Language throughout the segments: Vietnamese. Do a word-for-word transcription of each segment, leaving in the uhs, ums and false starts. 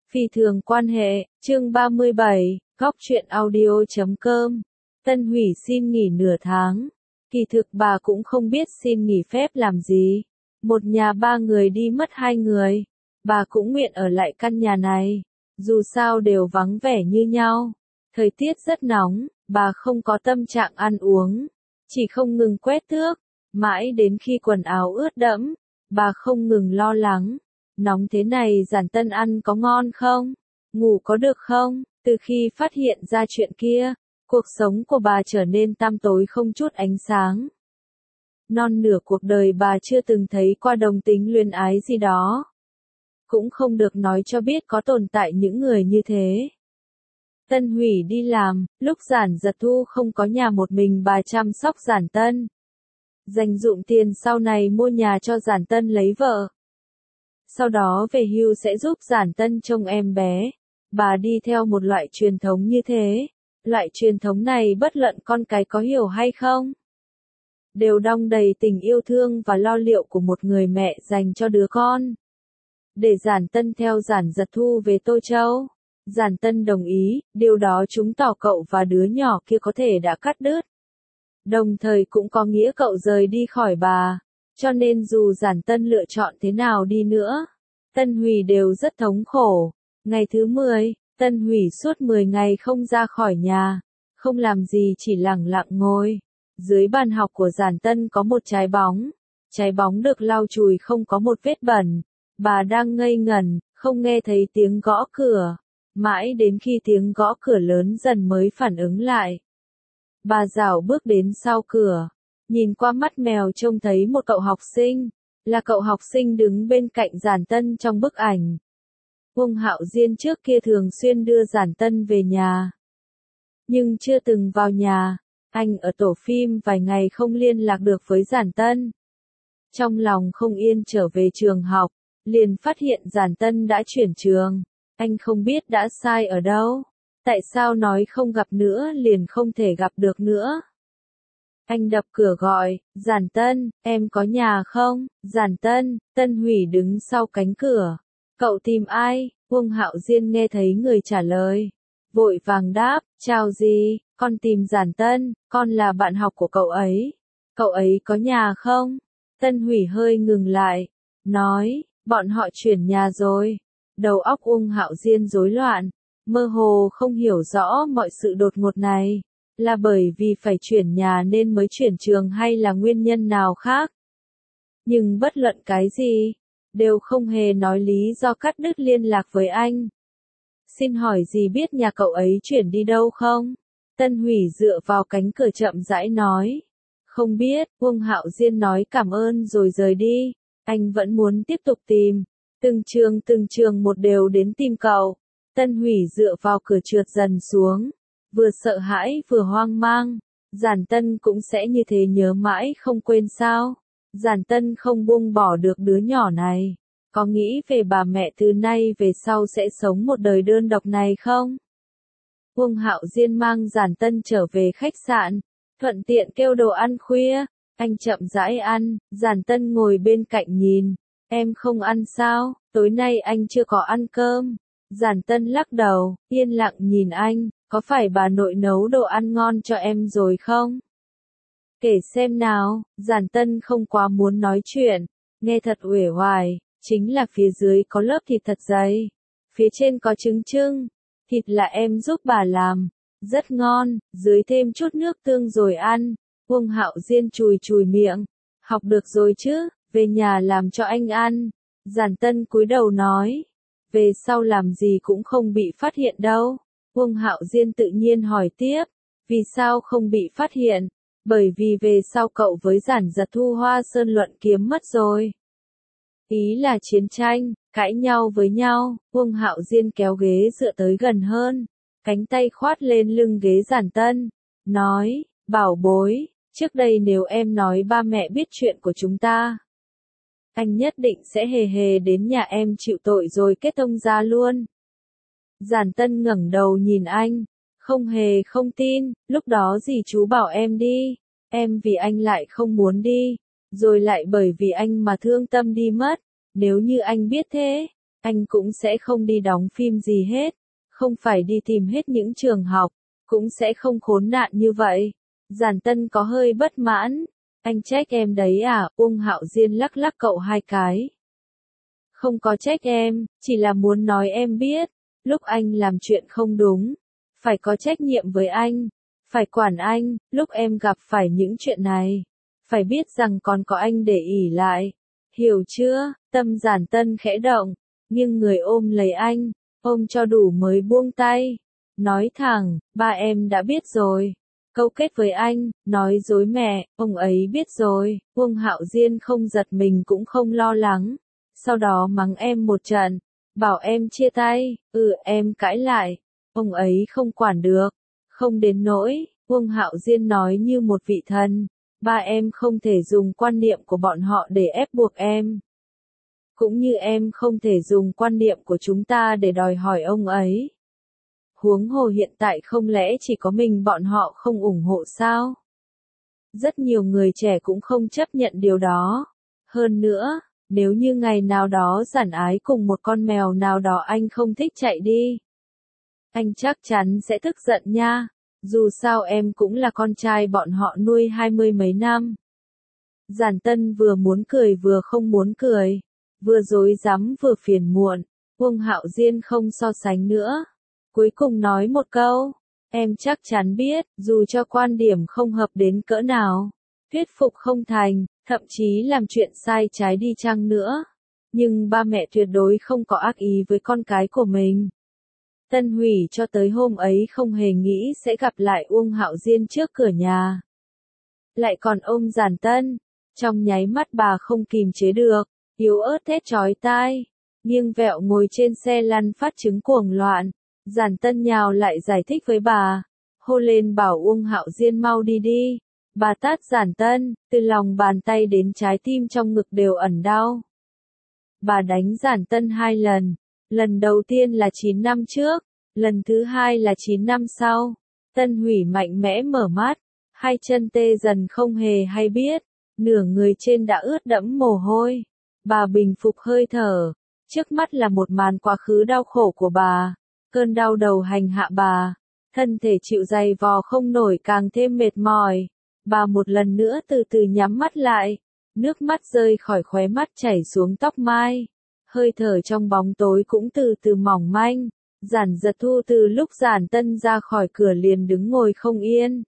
Phi thường quan hệ, chương ba mươi bảy, góc truyện audio chấm com. Tân Hủy xin nghỉ nửa tháng. Kỳ thực bà cũng không biết xin nghỉ phép làm gì. Một nhà ba người đi mất hai người. Bà cũng nguyện ở lại căn nhà này. Dù sao đều vắng vẻ như nhau. Thời tiết rất nóng, bà không có tâm trạng ăn uống. Chỉ không ngừng quét tước. Mãi đến khi quần áo ướt đẫm, bà không ngừng lo lắng. Nóng thế này Giản Tân ăn có ngon không? Ngủ có được không? Từ khi phát hiện ra chuyện kia, cuộc sống của bà trở nên tăm tối không chút ánh sáng. Non nửa cuộc đời bà chưa từng thấy qua đồng tính luyến ái gì đó. Cũng không được nói cho biết có tồn tại những người như thế. Tân Hủy đi làm, lúc Giản Giật Thu không có nhà một mình bà chăm sóc Giản Tân. Dành dụm tiền sau này mua nhà cho Giản Tân lấy vợ. Sau đó về hưu sẽ giúp Giản Tân trông em bé. Bà đi theo một loại truyền thống như thế. Loại truyền thống này bất luận con cái có hiểu hay không, đều đong đầy tình yêu thương và lo liệu của một người mẹ dành cho đứa con. Để Giản Tân theo Giản Giật Thu về Tô Châu. Giản Tân đồng ý, điều đó chứng tỏ cậu và đứa nhỏ kia có thể đã cắt đứt. Đồng thời cũng có nghĩa cậu rời đi khỏi bà. Cho nên dù Giản Tân lựa chọn thế nào đi nữa, Tân Hủy đều rất thống khổ. Ngày thứ mười, Tân Hủy suốt mười ngày không ra khỏi nhà, không làm gì chỉ lẳng lặng ngồi. Dưới bàn học của Giản Tân có một trái bóng. Trái bóng được lau chùi không có một vết bẩn. Bà đang ngây ngẩn, không nghe thấy tiếng gõ cửa. Mãi đến khi tiếng gõ cửa lớn dần mới phản ứng lại. Bà dảo bước đến sau cửa. Nhìn qua mắt mèo trông thấy một cậu học sinh, là cậu học sinh đứng bên cạnh Giản Tân trong bức ảnh. Uông Hạo Diên trước kia thường xuyên đưa Giản Tân về nhà, nhưng chưa từng vào nhà. Anh ở tổ phim vài ngày không liên lạc được với Giản Tân. Trong lòng không yên trở về trường học, liền phát hiện Giản Tân đã chuyển trường. Anh không biết đã sai ở đâu. Tại sao nói không gặp nữa liền không thể gặp được nữa? Anh đập cửa gọi, Giản Tân, em có nhà không? Giản Tân, Tân Hủy đứng sau cánh cửa. Cậu tìm ai? Uông Hạo Diên nghe thấy người trả lời. Vội vàng đáp, chào gì, con tìm Giản Tân, con là bạn học của cậu ấy. Cậu ấy có nhà không? Tân Hủy hơi ngừng lại, nói, bọn họ chuyển nhà rồi. Đầu óc Uông Hạo Diên rối loạn, mơ hồ không hiểu rõ mọi sự đột ngột này. Là bởi vì phải chuyển nhà nên mới chuyển trường hay là nguyên nhân nào khác? Nhưng bất luận cái gì, đều không hề nói lý do cắt đứt liên lạc với anh. Xin hỏi gì biết nhà cậu ấy chuyển đi đâu không? Tân Hủy dựa vào cánh cửa chậm rãi nói. Không biết, Uông Hạo Diên nói cảm ơn rồi rời đi. Anh vẫn muốn tiếp tục tìm. Từng trường từng trường một đều đến tìm cậu. Tân Hủy dựa vào cửa trượt dần xuống. Vừa sợ hãi vừa hoang mang. Giản Tân cũng sẽ như thế nhớ mãi không quên sao? Giản Tân không buông bỏ được đứa nhỏ này. Có nghĩ về bà mẹ từ nay về sau sẽ sống một đời đơn độc này không? Uông Hạo Diên mang Giản Tân trở về khách sạn. Thuận tiện kêu đồ ăn khuya. Anh chậm rãi ăn. Giản Tân ngồi bên cạnh nhìn. Em không ăn sao? Tối nay anh chưa có ăn cơm. Giản Tân lắc đầu, yên lặng nhìn anh. Có phải bà nội nấu đồ ăn ngon cho em rồi không? Kể xem nào. Giản Tân không quá muốn nói chuyện. Nghe thật uể oải. Chính là phía dưới có lớp thịt thật dày. Phía trên có trứng trưng. Thịt là em giúp bà làm. Rất ngon. Dưới thêm chút nước tương rồi ăn. Uông Hạo Diên chùi chùi miệng. Học được rồi chứ. Về nhà làm cho anh ăn. Giản Tân cúi đầu nói. Về sau làm gì cũng không bị phát hiện đâu. Uông Hạo Diên tự nhiên hỏi tiếp. Vì sao không bị phát hiện? Bởi vì về sau cậu với Giản Giật Thu Hoa Sơn luận kiếm mất rồi. Ý là chiến tranh, cãi nhau với nhau. Uông Hạo Diên kéo ghế dựa tới gần hơn. Cánh tay khoát lên lưng ghế Giản Tân. Nói, bảo bối, trước đây nếu em nói ba mẹ biết chuyện của chúng ta, anh nhất định sẽ hề hề đến nhà em chịu tội rồi kết thông gia luôn. Giản Tân ngẩng đầu nhìn anh, không hề không tin, lúc đó dì chú bảo em đi, em vì anh lại không muốn đi, rồi lại bởi vì anh mà thương tâm đi mất, nếu như anh biết thế, Anh cũng sẽ không đi đóng phim gì hết, không phải đi tìm hết những trường học, cũng sẽ không khốn nạn như vậy. Giản Tân có hơi bất mãn. Anh trách em đấy à? Uông Hạo Diên lắc lắc cậu hai cái. Không có trách em, chỉ là muốn nói em biết, lúc anh làm chuyện không đúng, phải có trách nhiệm với anh, phải quản anh, lúc em gặp phải những chuyện này, phải biết rằng còn có anh để ỷ lại. Hiểu chưa? Tâm Giản Tân khẽ động, nhưng người ôm lấy anh, ôm cho đủ mới buông tay. Nói thẳng, ba em đã biết rồi. Câu kết với anh, nói dối mẹ, ông ấy biết rồi. Uông Hạo Diên không giật mình cũng không lo lắng. Sau đó mắng em một trận, bảo em chia tay, ừ em cãi lại. Ông ấy không quản được, không đến nỗi. Uông Hạo Diên nói như một vị thần, ba em không thể dùng quan niệm của bọn họ để ép buộc em. Cũng như em không thể dùng quan niệm của chúng ta để đòi hỏi ông ấy. Huống hồ hiện tại không lẽ chỉ có mình bọn họ không ủng hộ sao? Rất nhiều người trẻ cũng không chấp nhận điều đó. Hơn nữa, nếu như ngày nào đó Giản Ái cùng một con mèo nào đó anh không thích chạy đi, anh chắc chắn sẽ tức giận nha. Dù sao em cũng là con trai bọn họ nuôi hai mươi mấy năm. Giản Tân vừa muốn cười vừa không muốn cười, vừa dối rắm vừa phiền muộn. Uông Hạo Diên không so sánh nữa. Cuối cùng nói một câu, em chắc chắn biết, dù cho quan điểm không hợp đến cỡ nào, thuyết phục không thành, thậm chí làm chuyện sai trái đi chăng nữa, nhưng ba mẹ tuyệt đối không có ác ý với con cái của mình. Tân Hủy cho tới hôm ấy không hề nghĩ sẽ gặp lại Uông Hạo Diên trước cửa nhà. Lại còn ôm Giản Tân, trong nháy mắt bà không kìm chế được, yếu ớt thét chói tai, nghiêng vẹo ngồi trên xe lăn phát chứng cuồng loạn. Giản Tân nhào lại giải thích với bà, hô lên bảo Uông Hạo Diên mau đi đi. Bà tát Giản Tân, từ lòng bàn tay đến trái tim trong ngực đều ẩn đau. Bà đánh Giản Tân hai lần, lần đầu tiên là chín năm trước, lần thứ hai là chín năm sau. Tân Hủy mạnh mẽ mở mắt, hai chân tê dần không hề hay biết, nửa người trên đã ướt đẫm mồ hôi. Bà bình phục hơi thở, trước mắt là một màn quá khứ đau khổ của bà. Cơn đau đầu hành hạ bà, thân thể chịu dày vò không nổi càng thêm mệt mỏi. Bà một lần nữa từ từ nhắm mắt lại, nước mắt rơi khỏi khóe mắt chảy xuống tóc mai. Hơi thở trong bóng tối cũng từ từ mỏng manh. Giản Giật Thu từ lúc Giản Tân ra khỏi cửa liền đứng ngồi không yên.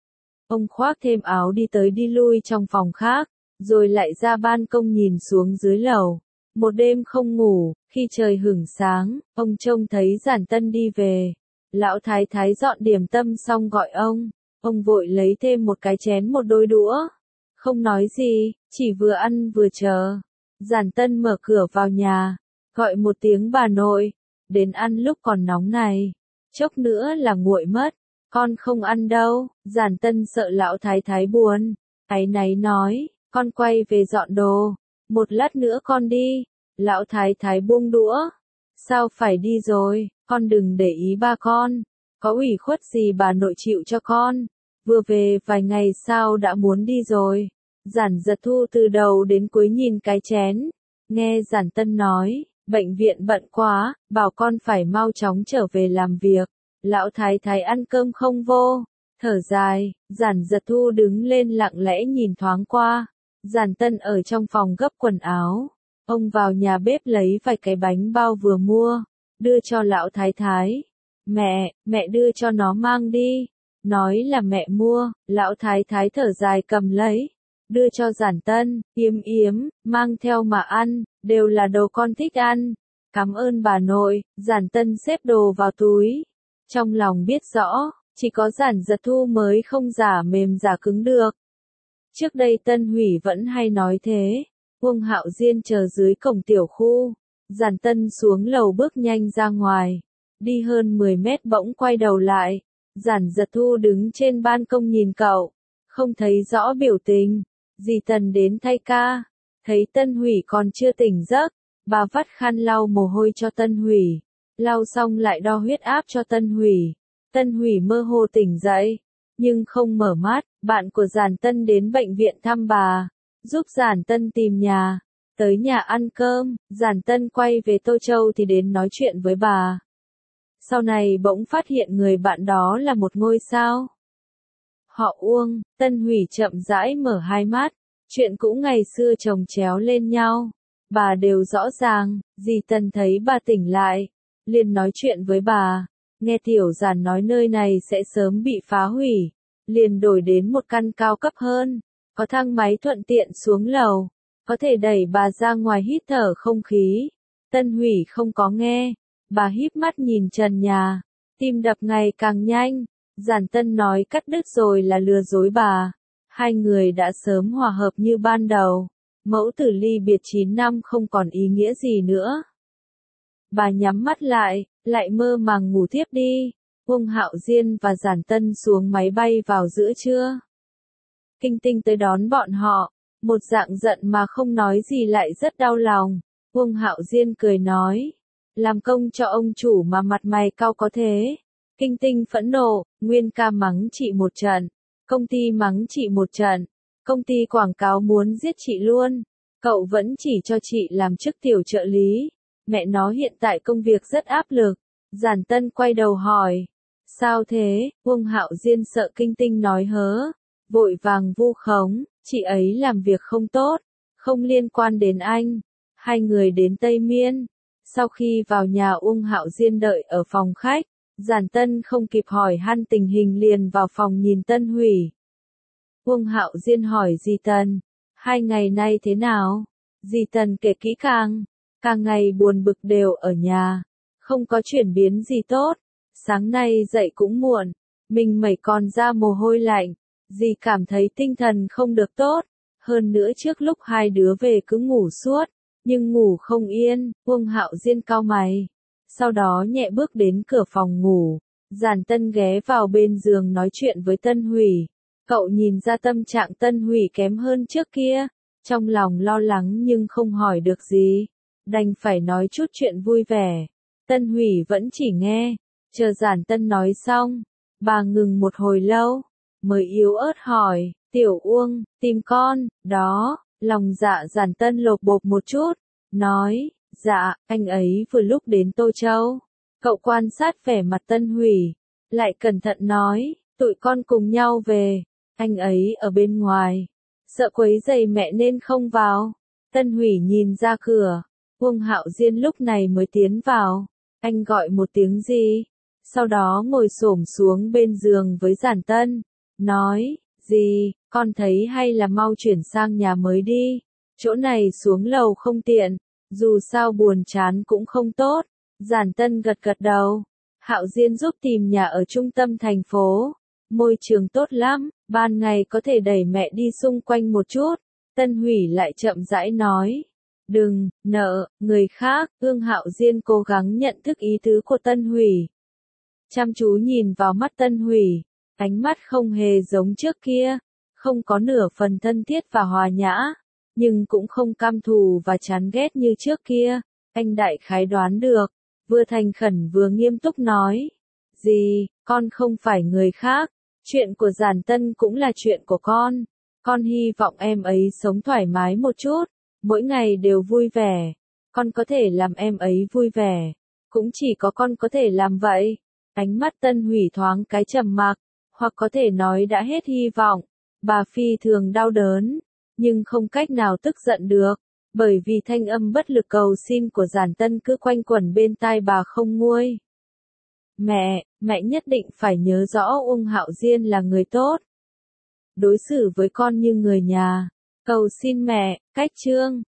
Ông khoác thêm áo đi tới đi lui trong phòng khác, rồi lại ra ban công nhìn xuống dưới lầu. Một đêm không ngủ, khi trời hửng sáng, ông trông thấy Giản Tân đi về. Lão thái thái dọn điểm tâm xong gọi ông, ông vội lấy thêm một cái chén một đôi đũa. Không nói gì, chỉ vừa ăn vừa chờ. Giản Tân mở cửa vào nhà, gọi một tiếng bà nội, đến ăn lúc còn nóng này, chốc nữa là nguội mất, con không ăn đâu. Giản Tân sợ lão thái thái buồn, áy náy nói, con quay về dọn đồ, một lát nữa con đi. Lão thái thái buông đũa, sao phải đi rồi, con đừng để ý ba con, có ủy khuất gì bà nội chịu cho con, vừa về vài ngày sao đã muốn đi rồi. Giản Giật Thu từ đầu đến cuối nhìn cái chén, nghe Giản Tân nói, bệnh viện bận quá, bảo con phải mau chóng trở về làm việc. Lão thái thái ăn cơm không vô, thở dài. Giản Giật Thu đứng lên lặng lẽ nhìn thoáng qua. Giản Tân ở trong phòng gấp quần áo. Ông vào nhà bếp lấy vài cái bánh bao vừa mua, đưa cho lão thái thái. Mẹ, mẹ đưa cho nó mang đi. Nói là mẹ mua, lão thái thái thở dài cầm lấy, đưa cho Giản Tân, yếm yếm, mang theo mà ăn, đều là đồ con thích ăn. Cảm ơn bà nội. Giản Tân xếp đồ vào túi. Trong lòng biết rõ, chỉ có Giản Giật Thu mới không giả mềm giả cứng được. Trước đây Tân Hủy vẫn hay nói thế. Uông Hạo Diên chờ dưới cổng tiểu khu. Giản Tân xuống lầu bước nhanh ra ngoài. Đi hơn mười mét bỗng quay đầu lại. Giản Giật Thu đứng trên ban công nhìn cậu. Không thấy rõ biểu tình. Dì Tần đến thay ca. Thấy Tân Hủy còn chưa tỉnh giấc. Bà vắt khăn lau mồ hôi cho Tân Hủy. Lau xong lại đo huyết áp cho Tân Hủy. Tân Hủy mơ hồ tỉnh dậy. Nhưng không mở mắt. Bạn của Giản Tân đến bệnh viện thăm bà. Giúp Giản Tân tìm nhà. Tới nhà ăn cơm, Giản Tân quay về Tô Châu thì đến nói chuyện với bà. Sau này bỗng phát hiện người bạn đó là một ngôi sao. Họ Uông. Tân Hủy chậm rãi mở hai mắt, chuyện cũ ngày xưa chồng chéo lên nhau. Bà đều rõ ràng, dì Tân thấy bà tỉnh lại, liền nói chuyện với bà. Nghe Tiểu Giản nói nơi này sẽ sớm bị phá hủy, liền đổi đến một căn cao cấp hơn, có thang máy thuận tiện xuống lầu, có thể đẩy bà ra ngoài hít thở không khí. Tân Hủy không có nghe, bà híp mắt nhìn trần nhà, tim đập ngày càng nhanh. Giản Tân nói cắt đứt rồi là lừa dối bà. Hai người đã sớm hòa hợp như ban đầu. Mẫu tử ly biệt chín năm không còn ý nghĩa gì nữa. Bà nhắm mắt lại, lại mơ màng ngủ thiếp đi. Uông Hạo Diên và Giản Tân xuống máy bay vào giữa trưa. Kinh Tinh tới đón bọn họ, một dạng giận mà không nói gì lại rất đau lòng. Uông Hạo Diên cười nói, làm công cho ông chủ mà mặt mày cau có thế. Kinh Tinh phẫn nộ, Nguyên ca mắng chị một trận, công ty mắng chị một trận, công ty quảng cáo muốn giết chị luôn, cậu vẫn chỉ cho chị làm chức tiểu trợ lý, mẹ nó hiện tại công việc rất áp lực. Giản Tân quay đầu hỏi, sao thế? Uông Hạo Diên sợ Kinh Tinh nói hớ, vội vàng vu khống, chị ấy làm việc không tốt, không liên quan đến anh. Hai người đến Tây Miên, sau khi vào nhà Uông Hạo Diên đợi ở phòng khách. Giản Tân không kịp hỏi han tình hình liền vào phòng nhìn Tân Hủy. Uông Hạo Diên hỏi dì Tần, hai ngày nay thế nào? Dì Tần kể kỹ càng, càng ngày buồn bực đều ở nhà, không có chuyển biến gì tốt. Sáng nay dậy cũng muộn, mình mẩy còn ra mồ hôi lạnh, dì cảm thấy tinh thần không được tốt. Hơn nữa trước lúc hai đứa về cứ ngủ suốt, nhưng ngủ không yên. Uông Hạo Diên cau mày. Sau đó nhẹ bước đến cửa phòng ngủ, Giản Tân ghé vào bên giường nói chuyện với Tân Hủy. Cậu nhìn ra tâm trạng Tân Hủy kém hơn trước kia, trong lòng lo lắng nhưng không hỏi được gì, đành phải nói chút chuyện vui vẻ. Tân Hủy vẫn chỉ nghe, chờ Giản Tân nói xong, bà ngừng một hồi lâu, mới yếu ớt hỏi, Tiểu Uông, tìm con, đó. Lòng dạ Giản Tân lột bột một chút, nói, dạ, anh ấy vừa lúc đến Tô Châu. Cậu quan sát vẻ mặt Tân Hủy, lại cẩn thận nói, tụi con cùng nhau về, anh ấy ở bên ngoài, sợ quấy rầy mẹ nên không vào. Tân Hủy nhìn ra cửa, Uông Hạo Diên lúc này mới tiến vào, anh gọi một tiếng gì, sau đó ngồi xổm xuống bên giường với Giản Tân, nói, gì, con thấy hay là mau chuyển sang nhà mới đi, chỗ này xuống lầu không tiện. Dù sao buồn chán cũng không tốt. Giản Tân gật gật đầu. Hạo Diên giúp tìm nhà ở trung tâm thành phố. Môi trường tốt lắm, ban ngày có thể đẩy mẹ đi xung quanh một chút. Tân Hủy lại chậm rãi nói. Đừng, nợ, người khác. Ương Hạo Diên cố gắng nhận thức ý tứ của Tân Hủy. Chăm chú nhìn vào mắt Tân Hủy. Ánh mắt không hề giống trước kia. Không có nửa phần thân thiết và hòa nhã. Nhưng cũng không cam thù và chán ghét như trước kia. Anh đại khái đoán được, vừa thành khẩn vừa nghiêm túc nói. Dì, con không phải người khác, chuyện của Giản Tân cũng là chuyện của con. Con hy vọng em ấy sống thoải mái một chút, mỗi ngày đều vui vẻ. Con có thể làm em ấy vui vẻ, cũng chỉ có con có thể làm vậy. Ánh mắt Tân Hủy thoáng cái trầm mặc, hoặc có thể nói đã hết hy vọng. Bà phi thường đau đớn, nhưng không cách nào tức giận được, bởi vì thanh âm bất lực cầu xin của Giản Tân cứ quanh quẩn bên tai bà không nguôi. Mẹ, mẹ nhất định phải nhớ rõ Uông Hạo Diên là người tốt. Đối xử với con như người nhà. Cầu xin mẹ, cách chương.